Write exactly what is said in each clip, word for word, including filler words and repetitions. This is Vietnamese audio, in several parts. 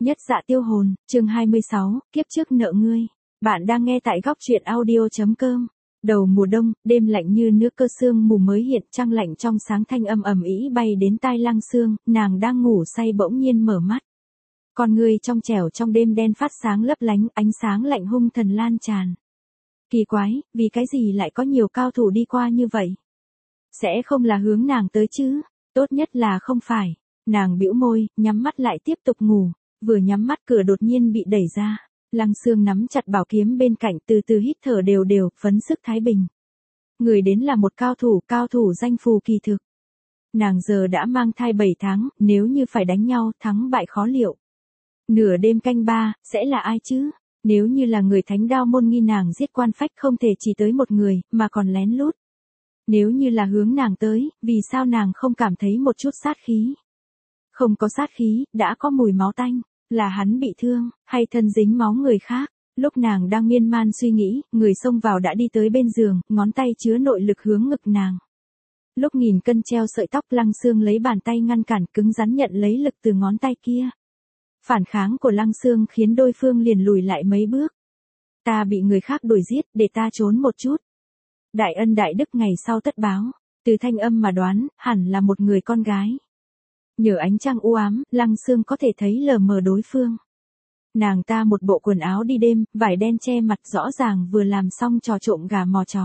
Nhất dạ tiêu hồn, chương hai mươi sáu, kiếp trước nợ ngươi. Bạn đang nghe tại góc truyện audio.com. Đầu mùa đông, đêm lạnh như nước, cơ sương mù mới hiện, trăng lạnh trong sáng, thanh âm ầm ĩ bay đến tai Lăng Sương. Nàng đang ngủ say bỗng nhiên mở mắt. Con ngươi trong trẻo trong đêm đen phát sáng lấp lánh, ánh sáng lạnh hung thần lan tràn. Kỳ quái, vì cái gì lại có nhiều cao thủ đi qua như vậy? Sẽ không là hướng nàng tới chứ? Tốt nhất là không phải. Nàng bĩu môi, nhắm mắt lại tiếp tục ngủ. Vừa nhắm mắt, cửa đột nhiên bị đẩy ra. Lăng Sương nắm chặt bảo kiếm bên cạnh, từ từ hít thở đều đều, phấn sức thái bình. Người đến là một cao thủ, cao thủ danh phù kỳ thực. Nàng giờ đã mang thai bảy tháng, nếu như phải đánh nhau, thắng bại khó liệu. Nửa đêm canh ba, sẽ là ai chứ? Nếu như là người Thánh Đao môn nghi nàng giết Quan Phách, không thể chỉ tới một người, mà còn lén lút. Nếu như là hướng nàng tới, vì sao nàng không cảm thấy một chút sát khí? Không có sát khí, đã có mùi máu tanh. Là hắn bị thương, hay thân dính máu người khác? Lúc nàng đang miên man suy nghĩ, người xông vào đã đi tới bên giường, ngón tay chứa nội lực hướng ngực nàng. Lúc nghìn cân treo sợi tóc, Lăng Sương lấy bàn tay ngăn cản, cứng rắn nhận lấy lực từ ngón tay kia. Phản kháng của Lăng Sương khiến đối phương liền lùi lại mấy bước. Ta bị người khác đuổi giết, để ta trốn một chút. Đại ân đại đức ngày sau tất báo. Từ thanh âm mà đoán, hẳn là một người con gái. Nhờ ánh trăng u ám, Lăng Sương có thể thấy lờ mờ đối phương. Nàng ta một bộ quần áo đi đêm, vải đen che mặt, rõ ràng vừa làm xong trò trộm gà mò chó.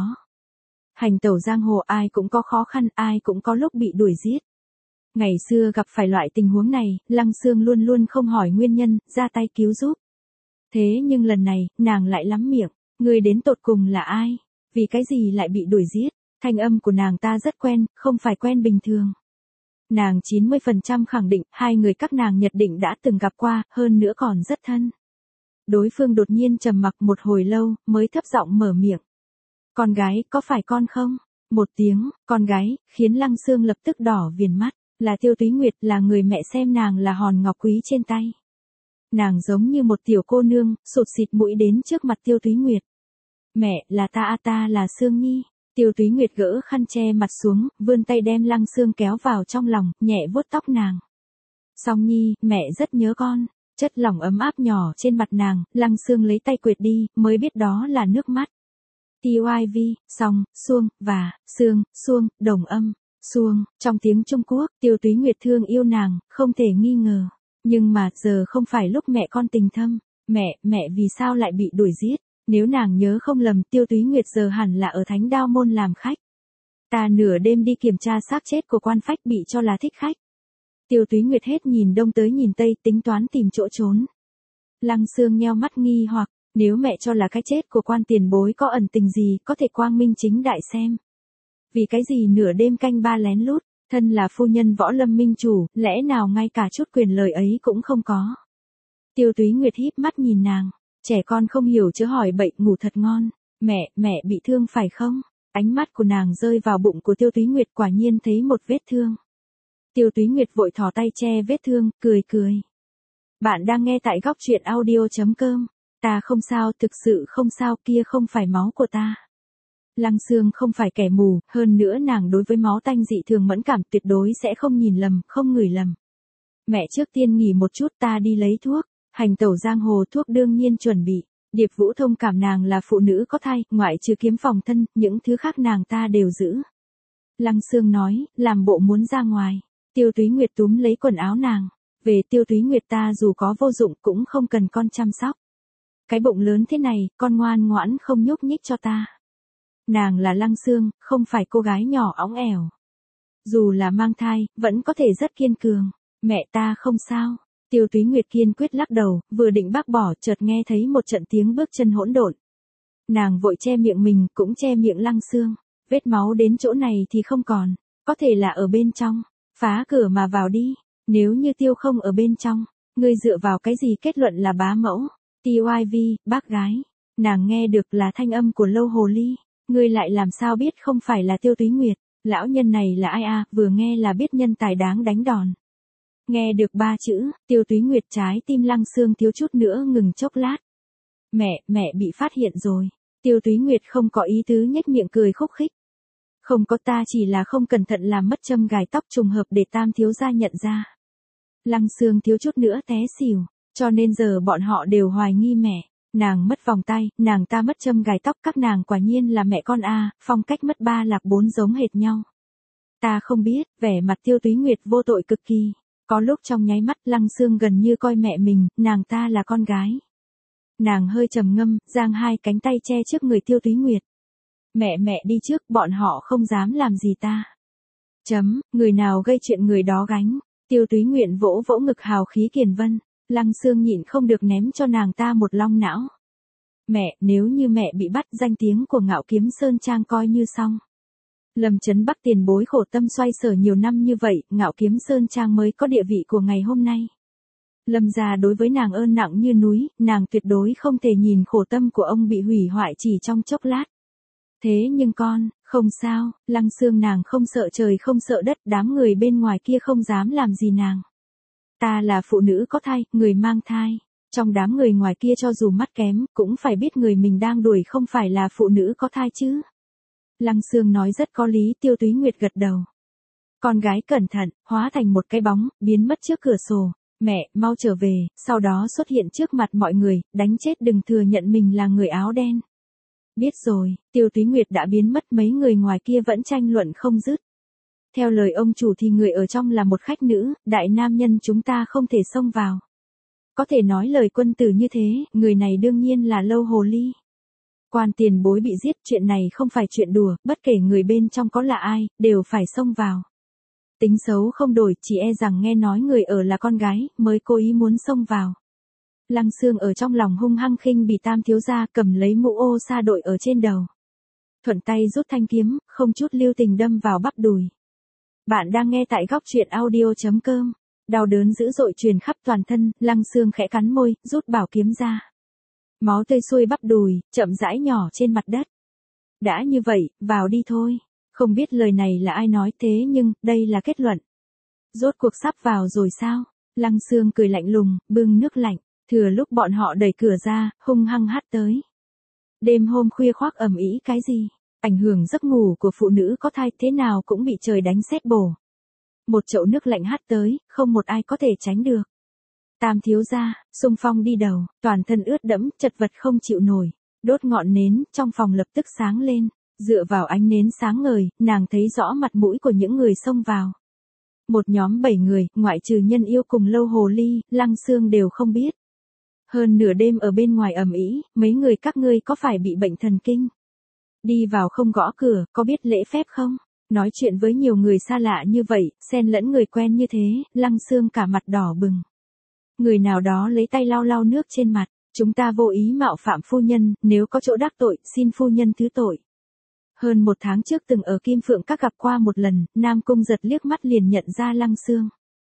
Hành tẩu giang hồ, ai cũng có khó khăn, ai cũng có lúc bị đuổi giết. Ngày xưa gặp phải loại tình huống này, Lăng Sương luôn luôn không hỏi nguyên nhân, ra tay cứu giúp. Thế nhưng lần này, nàng lại lắm miệng, người đến tột cùng là ai? Vì cái gì lại bị đuổi giết? Thanh âm của nàng ta rất quen, không phải quen bình thường. Nàng chín mươi phần trăm khẳng định, hai người các nàng nhất định đã từng gặp qua, hơn nữa còn rất thân. Đối phương đột nhiên trầm mặc một hồi lâu, mới thấp giọng mở miệng. Con gái, có phải con không? Một tiếng, con gái, khiến Lăng Sương lập tức đỏ viền mắt, là Tiêu Túy Nguyệt, là người mẹ xem nàng là hòn ngọc quý trên tay. Nàng giống như một tiểu cô nương, sụt xịt mũi đến trước mặt Tiêu Túy Nguyệt. Mẹ, là ta a ta là Sương Nhi. Tiêu Túy Nguyệt gỡ khăn che mặt xuống, vươn tay đem Lăng Sương kéo vào trong lòng, nhẹ vuốt tóc nàng. Song Nhi, mẹ rất nhớ con. Chất lỏng ấm áp nhỏ trên mặt nàng, Lăng Sương lấy tay quệt đi, mới biết đó là nước mắt. tê i vê, song, xuông, và, sương, xuông, đồng âm, xuông, trong tiếng Trung Quốc, Tiêu Túy Nguyệt thương yêu nàng, không thể nghi ngờ. Nhưng mà, giờ không phải lúc mẹ con tình thâm. Mẹ, mẹ vì sao lại bị đuổi giết? Nếu nàng nhớ không lầm, Tiêu Túy Nguyệt giờ hẳn là ở Thánh Đao môn làm khách. Ta nửa đêm đi kiểm tra xác chết của Quan Phách, bị cho là thích khách. Tiêu Túy Nguyệt hết nhìn đông tới nhìn tây, tính toán tìm chỗ trốn. Lăng Sương nheo mắt nghi hoặc, nếu mẹ cho là cái chết của Quan tiền bối có ẩn tình gì, có thể quang minh chính đại xem. Vì cái gì nửa đêm canh ba lén lút, thân là phu nhân Võ Lâm minh chủ, lẽ nào ngay cả chút quyền lời ấy cũng không có. Tiêu Túy Nguyệt híp mắt nhìn nàng. Trẻ con không hiểu chớ hỏi bậy, ngủ thật ngon. Mẹ, mẹ bị thương phải không? Ánh mắt của nàng rơi vào bụng của Tiêu Túy Nguyệt, quả nhiên thấy một vết thương. Tiêu Túy Nguyệt vội thò tay che vết thương, cười cười. Bạn đang nghe tại góc truyện audio.com. Ta không sao, thực sự không sao, kia không phải máu của ta. Lăng Sương không phải kẻ mù, hơn nữa nàng đối với máu tanh dị thường mẫn cảm, tuyệt đối sẽ không nhìn lầm, không ngửi lầm. Mẹ trước tiên nghỉ một chút, ta đi lấy thuốc. Hành tẩu giang hồ, thuốc đương nhiên chuẩn bị. Điệp Vũ thông cảm nàng là phụ nữ có thai, ngoại trừ kiếm phòng thân, những thứ khác nàng ta đều giữ. Lăng Sương nói, làm bộ muốn ra ngoài. Tiêu Túy Nguyệt túm lấy quần áo nàng. Về Tiêu Túy Nguyệt, ta dù có vô dụng cũng không cần con chăm sóc. Cái bụng lớn thế này, con ngoan ngoãn không nhúc nhích cho ta. Nàng là Lăng Sương, không phải cô gái nhỏ óng ẻo. Dù là mang thai, vẫn có thể rất kiên cường. Mẹ ta không sao. Tiêu Túy Nguyệt kiên quyết lắc đầu, vừa định bác bỏ, chợt nghe thấy một trận tiếng bước chân hỗn độn. Nàng vội che miệng mình, cũng che miệng Lăng Sương. Vết máu đến chỗ này thì không còn, có thể là ở bên trong. Phá cửa mà vào đi. Nếu như Tiêu không ở bên trong, ngươi dựa vào cái gì kết luận là bá mẫu? tê i vê, bác gái. Nàng nghe được là thanh âm của Lâu Hồ Ly. Ngươi lại làm sao biết không phải là Tiêu Túy Nguyệt? Lão nhân này là ai à? Vừa nghe là biết nhân tài đáng đánh đòn. Nghe được ba chữ, Tiêu Túy Nguyệt, trái tim Lăng Sương thiếu chút nữa ngừng chốc lát. Mẹ, mẹ bị phát hiện rồi. Tiêu Túy Nguyệt không có ý tứ nhếch miệng cười khúc khích. Không có, ta chỉ là không cẩn thận làm mất châm gài tóc, trùng hợp để Tam thiếu gia nhận ra. Lăng Sương thiếu chút nữa té xỉu. Cho nên giờ bọn họ đều hoài nghi mẹ. Nàng mất vòng tay, nàng ta mất châm gài tóc, các nàng quả nhiên là mẹ con a, phong cách mất ba lạc bốn giống hệt nhau. Ta không biết, vẻ mặt Tiêu Túy Nguyệt vô tội cực kỳ. Có lúc trong nháy mắt Lăng Sương gần như coi mẹ mình, nàng ta là con gái. Nàng hơi trầm ngâm, giang hai cánh tay che trước người Tiêu Túy Nguyệt. Mẹ mẹ đi trước, bọn họ không dám làm gì ta. Chấm, người nào gây chuyện người đó gánh. Tiêu Túy Nguyệt vỗ vỗ ngực hào khí kiền vân. Lăng Sương nhịn không được ném cho nàng ta một long não. Mẹ, nếu như mẹ bị bắt, danh tiếng của Ngạo Kiếm Sơn Trang coi như xong. Lâm Chấn Bắc tiền bối khổ tâm xoay sở nhiều năm như vậy, Ngạo Kiếm Sơn Trang mới có địa vị của ngày hôm nay. Lâm gia đối với nàng ơn nặng như núi, nàng tuyệt đối không thể nhìn khổ tâm của ông bị hủy hoại chỉ trong chốc lát. Thế nhưng con, không sao, Lăng Sương nàng không sợ trời không sợ đất, đám người bên ngoài kia không dám làm gì nàng. Ta là phụ nữ có thai, người mang thai. Trong đám người ngoài kia cho dù mắt kém, cũng phải biết người mình đang đuổi không phải là phụ nữ có thai chứ. Lăng Sương nói rất có lý, Tiêu Túy Nguyệt gật đầu. Con gái cẩn thận, hóa thành một cái bóng, biến mất trước cửa sổ. Mẹ, mau trở về, sau đó xuất hiện trước mặt mọi người, đánh chết đừng thừa nhận mình là người áo đen. Biết rồi, Tiêu Túy Nguyệt đã biến mất, mấy người ngoài kia vẫn tranh luận không dứt. Theo lời ông chủ thì người ở trong là một khách nữ, đại nam nhân chúng ta không thể xông vào. Có thể nói lời quân tử như thế, người này đương nhiên là Lâu Hồ Ly. Quan tiền bối bị giết, chuyện này không phải chuyện đùa, bất kể người bên trong có là ai, đều phải xông vào. Tính xấu không đổi, chỉ e rằng nghe nói người ở là con gái, mới cố ý muốn xông vào. Lăng Sương ở trong lòng hung hăng khinh bỉ Tam thiếu gia, cầm lấy mũ ô sa đội ở trên đầu. Thuận tay rút thanh kiếm, không chút lưu tình đâm vào bắp đùi. Bạn đang nghe tại góc truyện audio chấm com. Đau đớn dữ dội truyền khắp toàn thân, Lăng Sương khẽ cắn môi, rút bảo kiếm ra. Máu tươi xuôi bắp đùi, chậm rãi nhỏ trên mặt đất. Đã như vậy, vào đi thôi. Không biết lời này là ai nói thế nhưng, đây là kết luận. Rốt cuộc sắp vào rồi sao? Lăng Sương cười lạnh lùng, bưng nước lạnh. Thừa lúc bọn họ đẩy cửa ra, hung hăng hắt tới. Đêm hôm khuya khoác ầm ĩ cái gì? Ảnh hưởng giấc ngủ của phụ nữ có thai thế nào cũng bị trời đánh sét bổ. Một chậu nước lạnh hắt tới, không một ai có thể tránh được. Tam thiếu gia, xung phong đi đầu, toàn thân ướt đẫm, chật vật không chịu nổi. Đốt ngọn nến, trong phòng lập tức sáng lên. Dựa vào ánh nến sáng ngời, nàng thấy rõ mặt mũi của những người xông vào. Một nhóm bảy người, ngoại trừ Nhân Yêu cùng Lâu Hồ Ly, Lăng Sương đều không biết. Hơn nửa đêm ở bên ngoài ầm ĩ, mấy người các ngươi có phải bị bệnh thần kinh? Đi vào không gõ cửa, có biết lễ phép không? Nói chuyện với nhiều người xa lạ như vậy, xen lẫn người quen như thế, Lăng Sương cả mặt đỏ bừng. Người nào đó lấy tay lau lau nước trên mặt, chúng ta vô ý mạo phạm phu nhân, nếu có chỗ đắc tội, xin phu nhân thứ tội. Hơn một tháng trước từng ở Kim Phượng Các gặp qua một lần, Nam Cung Giật liếc mắt liền nhận ra Lăng Sương.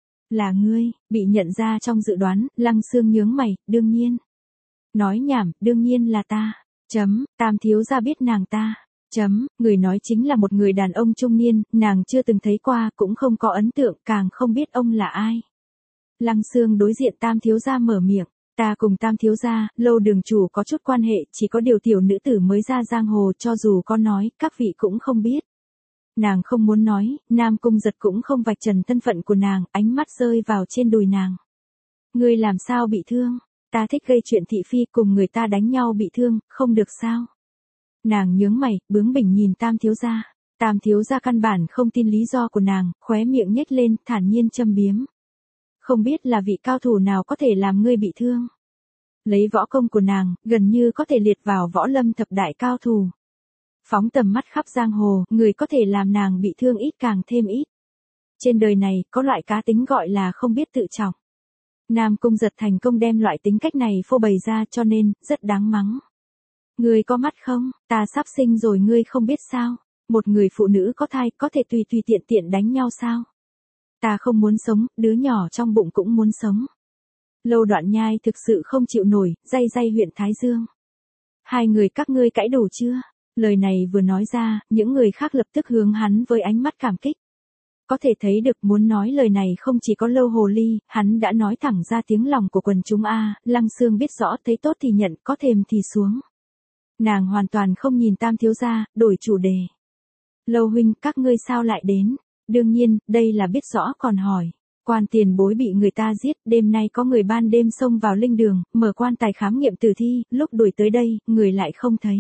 Là ngươi, bị nhận ra trong dự đoán, Lăng Sương nhướng mày, đương nhiên. Nói nhảm, đương nhiên là ta. Chấm, Tam thiếu gia biết nàng ta. Chấm, người nói chính là một người đàn ông trung niên, nàng chưa từng thấy qua, cũng không có ấn tượng, càng không biết ông là ai. Lăng Sương đối diện Tam thiếu gia mở miệng. Ta cùng Tam thiếu gia, Lâu đường chủ có chút quan hệ, chỉ có điều tiểu nữ tử mới ra giang hồ, cho dù có nói, các vị cũng không biết. Nàng không muốn nói, Nam Cung Giật cũng không vạch trần thân phận của nàng, ánh mắt rơi vào trên đùi nàng. Ngươi làm sao bị thương? Ta thích gây chuyện thị phi, cùng người ta đánh nhau bị thương, không được sao? Nàng nhướng mày, bướng bỉnh nhìn Tam thiếu gia. Tam thiếu gia căn bản không tin lý do của nàng, khóe miệng nhếch lên, thản nhiên châm biếm. Không biết là vị cao thủ nào có thể làm ngươi bị thương. Lấy võ công của nàng, gần như có thể liệt vào võ lâm thập đại cao thủ. Phóng tầm mắt khắp giang hồ, người có thể làm nàng bị thương ít càng thêm ít. Trên đời này, có loại cá tính gọi là không biết tự trọng. Nam Cung Giật thành công đem loại tính cách này phô bày ra cho nên, rất đáng mắng. Ngươi có mắt không, ta sắp sinh rồi ngươi không biết sao, một người phụ nữ có thai có thể tùy tùy tiện tiện đánh nhau sao. Ta không muốn sống, đứa nhỏ trong bụng cũng muốn sống. Lâu Đoạn Nhai thực sự không chịu nổi, day day huyện Thái Dương. Hai người các ngươi cãi đủ chưa? Lời này vừa nói ra, những người khác lập tức hướng hắn với ánh mắt cảm kích. Có thể thấy được muốn nói lời này không chỉ có Lâu Hồ Ly, hắn đã nói thẳng ra tiếng lòng của quần chúng a. Lăng Sương biết rõ thấy tốt thì nhận, có thèm thì xuống. Nàng hoàn toàn không nhìn Tam thiếu gia, đổi chủ đề. Lâu huynh, các ngươi sao lại đến? Đương nhiên, đây là biết rõ còn hỏi. Quan tiền bối bị người ta giết, đêm nay có người ban đêm xông vào linh đường, mở quan tài khám nghiệm tử thi, lúc đuổi tới đây, người lại không thấy.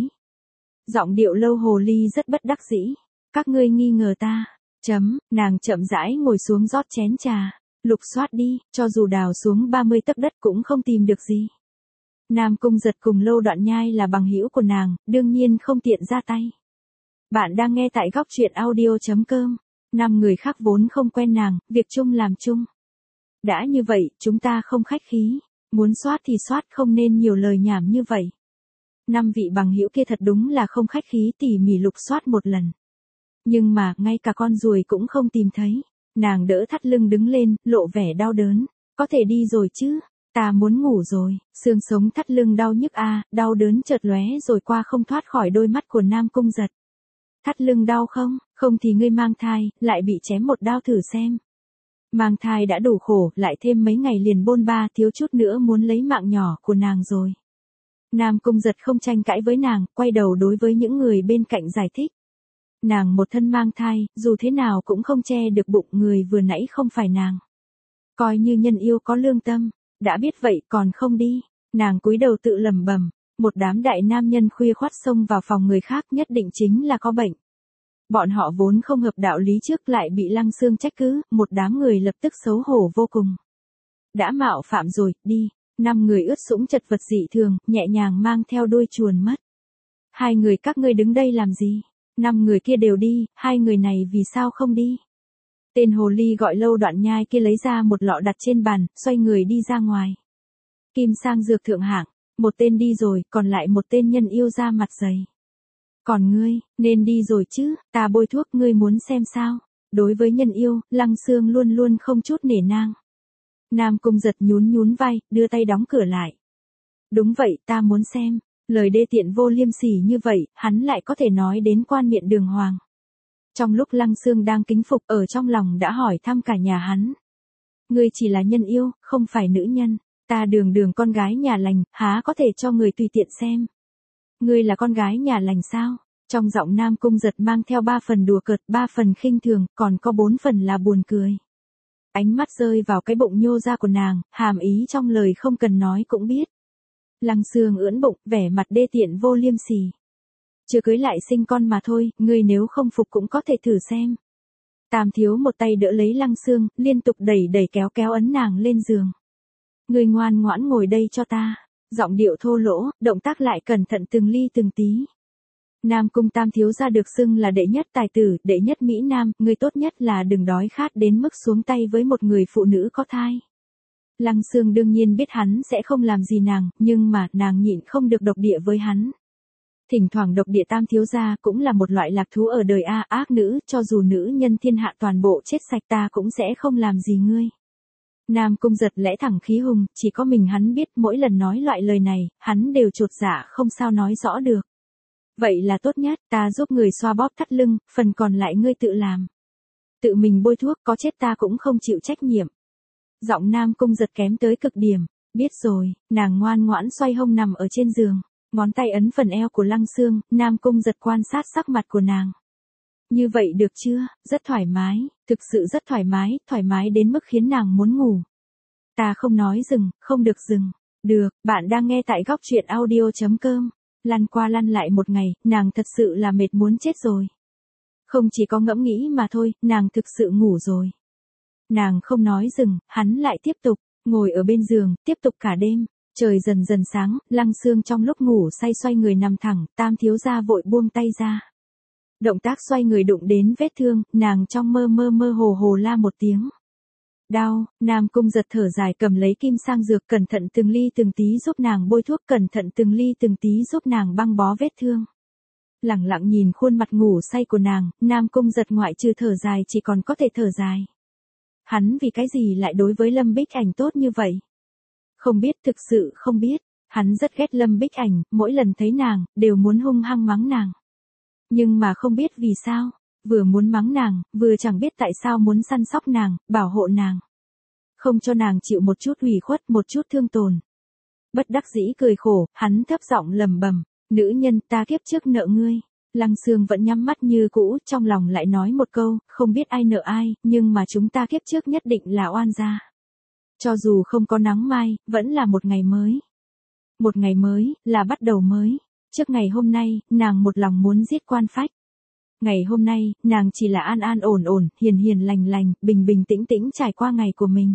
Giọng điệu Lâu hồ ly rất bất đắc dĩ. Các ngươi nghi ngờ ta. Chấm, nàng chậm rãi ngồi xuống rót chén trà. Lục soát đi, cho dù đào xuống ba mươi tấc đất cũng không tìm được gì. Nam Cung Giật cùng Lâu Đoạn Nhai là bằng hữu của nàng, đương nhiên không tiện ra tay. Bạn đang nghe tại góc truyện audio chấm com. Năm người khác vốn không quen nàng, việc chung làm chung. Đã như vậy, chúng ta không khách khí. Muốn soát thì soát, không nên nhiều lời nhảm như vậy. Năm vị bằng hữu kia thật đúng là không khách khí, tỉ mỉ lục soát một lần. Nhưng mà, ngay cả con ruồi cũng không tìm thấy. Nàng đỡ thắt lưng đứng lên, lộ vẻ đau đớn. Có thể đi rồi chứ? Ta muốn ngủ rồi. Xương sống thắt lưng đau nhức a, à, đau đớn chợt lóe rồi qua không thoát khỏi đôi mắt của Nam Cung Giật. Thắt lưng đau không? Không thì ngươi mang thai, lại bị chém một đao thử xem. Mang thai đã đủ khổ, lại thêm mấy ngày liền bôn ba, thiếu chút nữa muốn lấy mạng nhỏ của nàng rồi. Nam Cung Giật không tranh cãi với nàng, quay đầu đối với những người bên cạnh giải thích. Nàng một thân mang thai, dù thế nào cũng không che được bụng người vừa nãy không phải nàng. Coi như nhân yêu có lương tâm, đã biết vậy còn không đi. Nàng cúi đầu tự lẩm bẩm, một đám đại nam nhân khuya khoắt xông vào phòng người khác nhất định chính là có bệnh. Bọn họ vốn không hợp đạo lý trước lại bị Lăng Xương trách cứ, một đám người lập tức xấu hổ vô cùng. Đã mạo phạm rồi, đi. Năm người ướt sũng chật vật dị thường, nhẹ nhàng mang theo đuôi chuồn mất. Hai người các ngươi đứng đây làm gì? Năm người kia đều đi, hai người này vì sao không đi? Tên hồ ly gọi Lâu Đoạn Nhai kia lấy ra một lọ đặt trên bàn, xoay người đi ra ngoài. Kim sang dược thượng hạng, một tên đi rồi, còn lại một tên nhân yêu ra mặt dày. Còn ngươi, nên đi rồi chứ, ta bôi thuốc ngươi muốn xem sao? Đối với nhân yêu, Lăng Xương luôn luôn không chút nể nang. Nam Cung Giật nhún nhún vai, đưa tay đóng cửa lại. Đúng vậy, ta muốn xem. Lời đê tiện vô liêm sỉ như vậy, hắn lại có thể nói đến quan miện đường hoàng. Trong lúc Lăng Xương đang kính phục ở trong lòng đã hỏi thăm cả nhà hắn. Ngươi chỉ là nhân yêu, không phải nữ nhân. Ta đường đường con gái nhà lành, há có thể cho người tùy tiện xem. Ngươi là con gái nhà lành sao? Trong giọng Nam Cung Giật mang theo ba phần đùa cợt, ba phần khinh thường, còn có bốn phần là buồn cười. Ánh mắt rơi vào cái bụng nhô ra của nàng, hàm ý trong lời không cần nói cũng biết. Lăng Xương ưỡn bụng, vẻ mặt đê tiện vô liêm sỉ. Chưa cưới lại sinh con mà thôi, ngươi nếu không phục cũng có thể thử xem. Tam thiếu một tay đỡ lấy Lăng Xương, liên tục đẩy đẩy kéo kéo ấn nàng lên giường. Ngươi ngoan ngoãn ngồi đây cho ta. Giọng điệu thô lỗ, động tác lại cẩn thận từng ly từng tí. Nam Cung Tam thiếu gia được xưng là đệ nhất tài tử, đệ nhất Mỹ Nam, người tốt nhất là đừng đói khát đến mức xuống tay với một người phụ nữ có thai. Lăng Xương đương nhiên biết hắn sẽ không làm gì nàng, nhưng mà nàng nhịn không được độc địa với hắn. Thỉnh thoảng độc địa Tam thiếu gia cũng là một loại lạc thú ở đời a, ác nữ, cho dù nữ nhân thiên hạ toàn bộ chết sạch ta cũng sẽ không làm gì ngươi. Nam Cung Giật lẽ thẳng khí hùng, chỉ có mình hắn biết mỗi lần nói loại lời này, hắn đều chột dạ không sao nói rõ được. Vậy là tốt nhất, ta giúp người xoa bóp thắt lưng, phần còn lại ngươi tự làm. Tự mình bôi thuốc, có chết ta cũng không chịu trách nhiệm. Giọng Nam Cung Giật kém tới cực điểm. Biết rồi, nàng ngoan ngoãn xoay hông nằm ở trên giường. Ngón tay ấn phần eo của Lăng Xương, Nam Cung Giật quan sát sắc mặt của nàng. Như vậy được chưa, rất thoải mái, thực sự rất thoải mái, thoải mái đến mức khiến nàng muốn ngủ. Ta không nói dừng, không được dừng. Được, bạn đang nghe tại góc truyện audio chấm com. Lăn qua lăn lại một ngày, nàng thật sự là mệt muốn chết rồi. Không chỉ có ngẫm nghĩ mà thôi, nàng thực sự ngủ rồi. Nàng không nói dừng, hắn lại tiếp tục, ngồi ở bên giường, tiếp tục cả đêm. Trời dần dần sáng, Lăng Xương trong lúc ngủ say xoay người nằm thẳng, Tam thiếu gia vội buông tay ra. Động tác xoay người đụng đến vết thương, nàng trong mơ mơ mơ hồ hồ la một tiếng. Đau, Nam Cung Giật thở dài cầm lấy kim sang dược cẩn thận từng ly từng tí giúp nàng bôi thuốc, cẩn thận từng ly từng tí giúp nàng băng bó vết thương. Lẳng lặng nhìn khuôn mặt ngủ say của nàng, Nam Cung Giật ngoại trừ thở dài chỉ còn có thể thở dài. Hắn vì cái gì lại đối với Lâm Bích Ảnh tốt như vậy? Không biết, thực sự không biết. Hắn rất ghét Lâm Bích Ảnh, mỗi lần thấy nàng, đều muốn hung hăng mắng nàng. Nhưng mà không biết vì sao, vừa muốn mắng nàng, vừa chẳng biết tại sao muốn săn sóc nàng, bảo hộ nàng. Không cho nàng chịu một chút ủy khuất, một chút thương tổn. Bất đắc dĩ cười khổ, hắn thấp giọng lầm bầm, nữ nhân ta kiếp trước nợ ngươi. Lăng Sương vẫn nhắm mắt như cũ, trong lòng lại nói một câu, không biết ai nợ ai, nhưng mà chúng ta kiếp trước nhất định là oan gia. Cho dù không có nắng mai, vẫn là một ngày mới. Một ngày mới, là bắt đầu mới. Trước ngày hôm nay, nàng một lòng muốn giết Quan Phách. Ngày hôm nay, nàng chỉ là an an ổn ổn, hiền hiền lành lành, bình bình tĩnh tĩnh trải qua ngày của mình.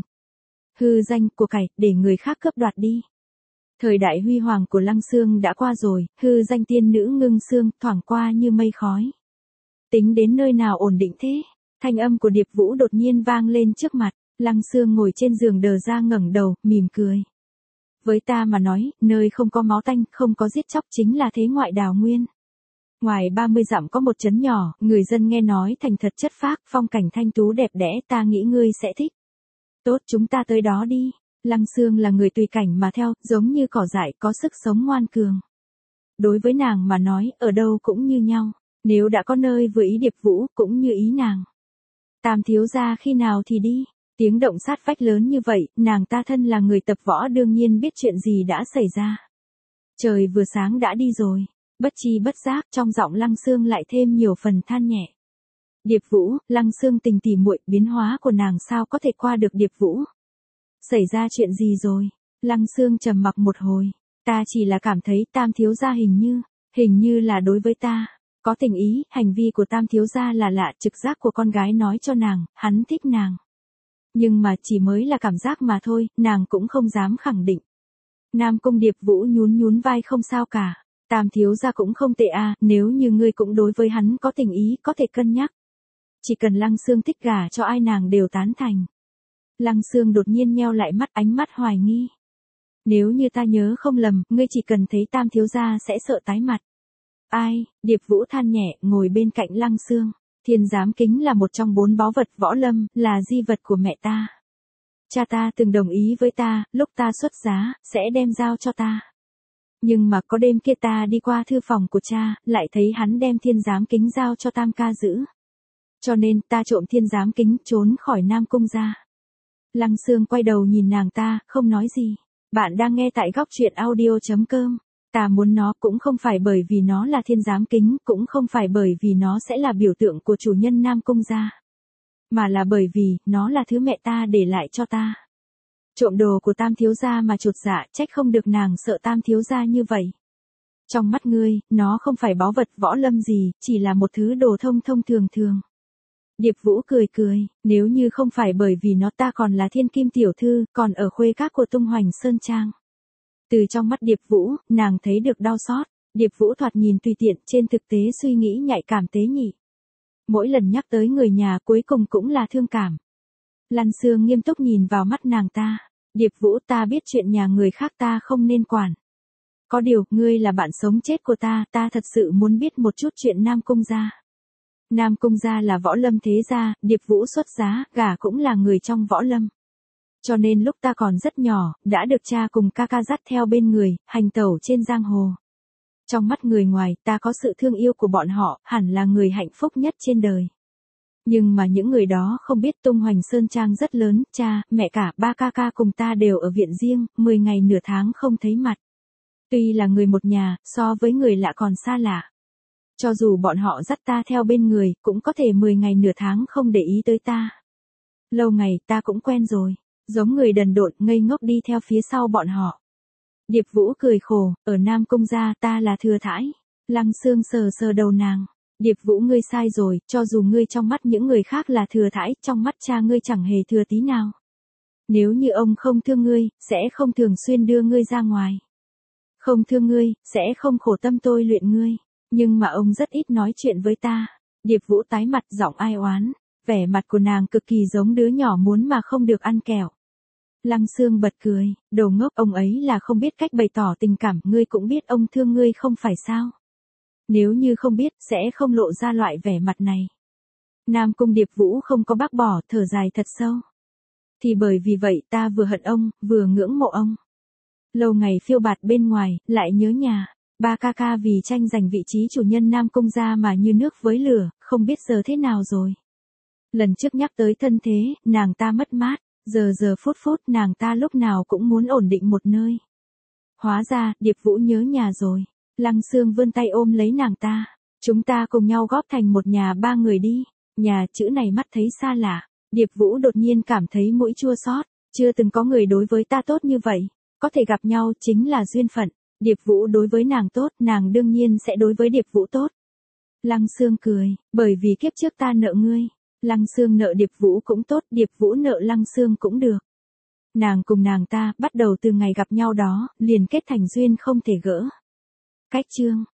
Hư danh, của cải, để người khác cướp đoạt đi. Thời đại huy hoàng của Lăng Sương đã qua rồi, hư danh tiên nữ ngưng xương, thoảng qua như mây khói. Tính đến nơi nào ổn định thế? Thanh âm của Điệp Vũ đột nhiên vang lên trước mặt, Lăng Sương ngồi trên giường đờ ra ngẩng đầu, mỉm cười. Với ta mà nói, nơi không có máu tanh, không có giết chóc chính là thế ngoại đào nguyên. Ngoài ba mươi dặm có một trấn nhỏ, người dân nghe nói thành thật chất phác, phong cảnh thanh tú đẹp đẽ, ta nghĩ ngươi sẽ thích. Tốt, chúng ta tới đó đi. Lăng Sương là người tùy cảnh mà theo, giống như cỏ dại, có sức sống ngoan cường. Đối với nàng mà nói, ở đâu cũng như nhau, nếu đã có nơi vừa ý Điệp Vũ, cũng như ý nàng. Tam thiếu gia khi nào thì đi, tiếng động sát vách lớn như vậy, nàng ta thân là người tập võ đương nhiên biết chuyện gì đã xảy ra. Trời vừa sáng đã đi rồi, bất chi bất giác trong giọng Lăng Sương lại thêm nhiều phần than nhẹ. Điệp Vũ, Lăng Sương tình tỉ muội, biến hóa của nàng sao có thể qua được Điệp Vũ. Xảy ra chuyện gì rồi? Lăng Sương trầm mặc một hồi, ta chỉ là cảm thấy Tam thiếu gia hình như, hình như là đối với ta, có tình ý, hành vi của Tam thiếu gia là lạ, trực giác của con gái nói cho nàng, hắn thích nàng. Nhưng mà chỉ mới là cảm giác mà thôi, nàng cũng không dám khẳng định. Nam Cung Điệp Vũ nhún nhún vai không sao cả, Tam thiếu gia cũng không tệ à, nếu như ngươi cũng đối với hắn có tình ý, có thể cân nhắc. Chỉ cần Lăng Sương thích gả cho ai nàng đều tán thành. Lăng Sương đột nhiên nheo lại mắt, ánh mắt hoài nghi. Nếu như ta nhớ không lầm, ngươi chỉ cần thấy Tam thiếu gia sẽ sợ tái mặt. Ai? Điệp Vũ than nhẹ, ngồi bên cạnh Lăng Sương. Thiên giám kính là một trong bốn báu vật võ lâm, là di vật của mẹ ta. Cha ta từng đồng ý với ta, lúc ta xuất giá, sẽ đem giao cho ta. Nhưng mà có đêm kia ta đi qua thư phòng của cha, lại thấy hắn đem thiên giám kính giao cho Tam ca giữ. Cho nên ta trộm thiên giám kính, trốn khỏi Nam Cung ra. Lăng Sương quay đầu nhìn nàng ta, không nói gì. Bạn đang nghe tại góc truyện audio chấm com. Ta muốn nó cũng không phải bởi vì nó là thiên giám kính, cũng không phải bởi vì nó sẽ là biểu tượng của chủ nhân Nam Cung gia. Mà là bởi vì, nó là thứ mẹ ta để lại cho ta. Trộm đồ của Tam thiếu gia mà chột dạ, trách không được nàng sợ Tam thiếu gia như vậy. Trong mắt ngươi, nó không phải báu vật võ lâm gì, chỉ là một thứ đồ thông thông thường thường. Điệp Vũ cười cười, nếu như không phải bởi vì nó ta còn là thiên kim tiểu thư, còn ở khuê các của Tung Hoành Sơn Trang. Từ trong mắt Điệp Vũ, nàng thấy được đau xót, Điệp Vũ thoạt nhìn tùy tiện, trên thực tế suy nghĩ nhạy cảm tế nhị. Mỗi lần nhắc tới người nhà cuối cùng cũng là thương cảm. Lăng Sương nghiêm túc nhìn vào mắt nàng ta, Điệp Vũ ta biết chuyện nhà người khác ta không nên quản. Có điều, ngươi là bạn sống chết của ta, ta thật sự muốn biết một chút chuyện Nam Cung gia. Nam Cung gia là võ lâm thế gia, Điệp Vũ xuất giá, gả cũng là người trong võ lâm. Cho nên lúc ta còn rất nhỏ, đã được cha cùng ca ca dắt theo bên người, hành tẩu trên giang hồ. Trong mắt người ngoài, ta có sự thương yêu của bọn họ, hẳn là người hạnh phúc nhất trên đời. Nhưng mà những người đó không biết Tung Hoành Sơn Trang rất lớn, cha, mẹ cả, ba ca ca cùng ta đều ở viện riêng, mười ngày nửa tháng không thấy mặt. Tuy là người một nhà, so với người lạ còn xa lạ. Cho dù bọn họ dắt ta theo bên người, cũng có thể mười ngày nửa tháng không để ý tới ta. Lâu ngày ta cũng quen rồi, giống người đần độn ngây ngốc đi theo phía sau bọn họ. Điệp Vũ cười khổ, ở Nam Cung gia ta là thừa thãi. Lăng Sương sờ sờ đầu nàng. Điệp Vũ ngươi sai rồi, cho dù ngươi trong mắt những người khác là thừa thãi, trong mắt cha ngươi chẳng hề thừa tí nào. Nếu như ông không thương ngươi, sẽ không thường xuyên đưa ngươi ra ngoài. Không thương ngươi, sẽ không khổ tâm tôi luyện ngươi. Nhưng mà ông rất ít nói chuyện với ta. Điệp Vũ tái mặt giọng ai oán. Vẻ mặt của nàng cực kỳ giống đứa nhỏ muốn mà không được ăn kẹo. Lăng Sương bật cười, đồ ngốc, ông ấy là không biết cách bày tỏ tình cảm, ngươi cũng biết ông thương ngươi không phải sao. Nếu như không biết, sẽ không lộ ra loại vẻ mặt này. Nam Cung Điệp Vũ không có bác bỏ, thở dài thật sâu. Thì bởi vì vậy ta vừa hận ông, vừa ngưỡng mộ ông. Lâu ngày phiêu bạt bên ngoài, lại nhớ nhà. Ba ca ca vì tranh giành vị trí chủ nhân Nam Cung gia mà như nước với lửa, không biết giờ thế nào rồi. Lần trước nhắc tới thân thế, nàng ta mất mát, giờ giờ phút phút nàng ta lúc nào cũng muốn ổn định một nơi. Hóa ra, Điệp Vũ nhớ nhà rồi. Lăng Sương vươn tay ôm lấy nàng ta. Chúng ta cùng nhau góp thành một nhà ba người đi. Nhà chữ này mắt thấy xa lạ. Điệp Vũ đột nhiên cảm thấy mũi chua xót. Chưa từng có người đối với ta tốt như vậy. Có thể gặp nhau chính là duyên phận. Điệp Vũ đối với nàng tốt, nàng đương nhiên sẽ đối với Điệp Vũ tốt. Lăng Sương cười, bởi vì kiếp trước ta nợ ngươi. Lăng Sương nợ Điệp Vũ cũng tốt, Điệp Vũ nợ Lăng Sương cũng được. Nàng cùng nàng ta, bắt đầu từ ngày gặp nhau đó, liền kết thành duyên không thể gỡ. Cách chương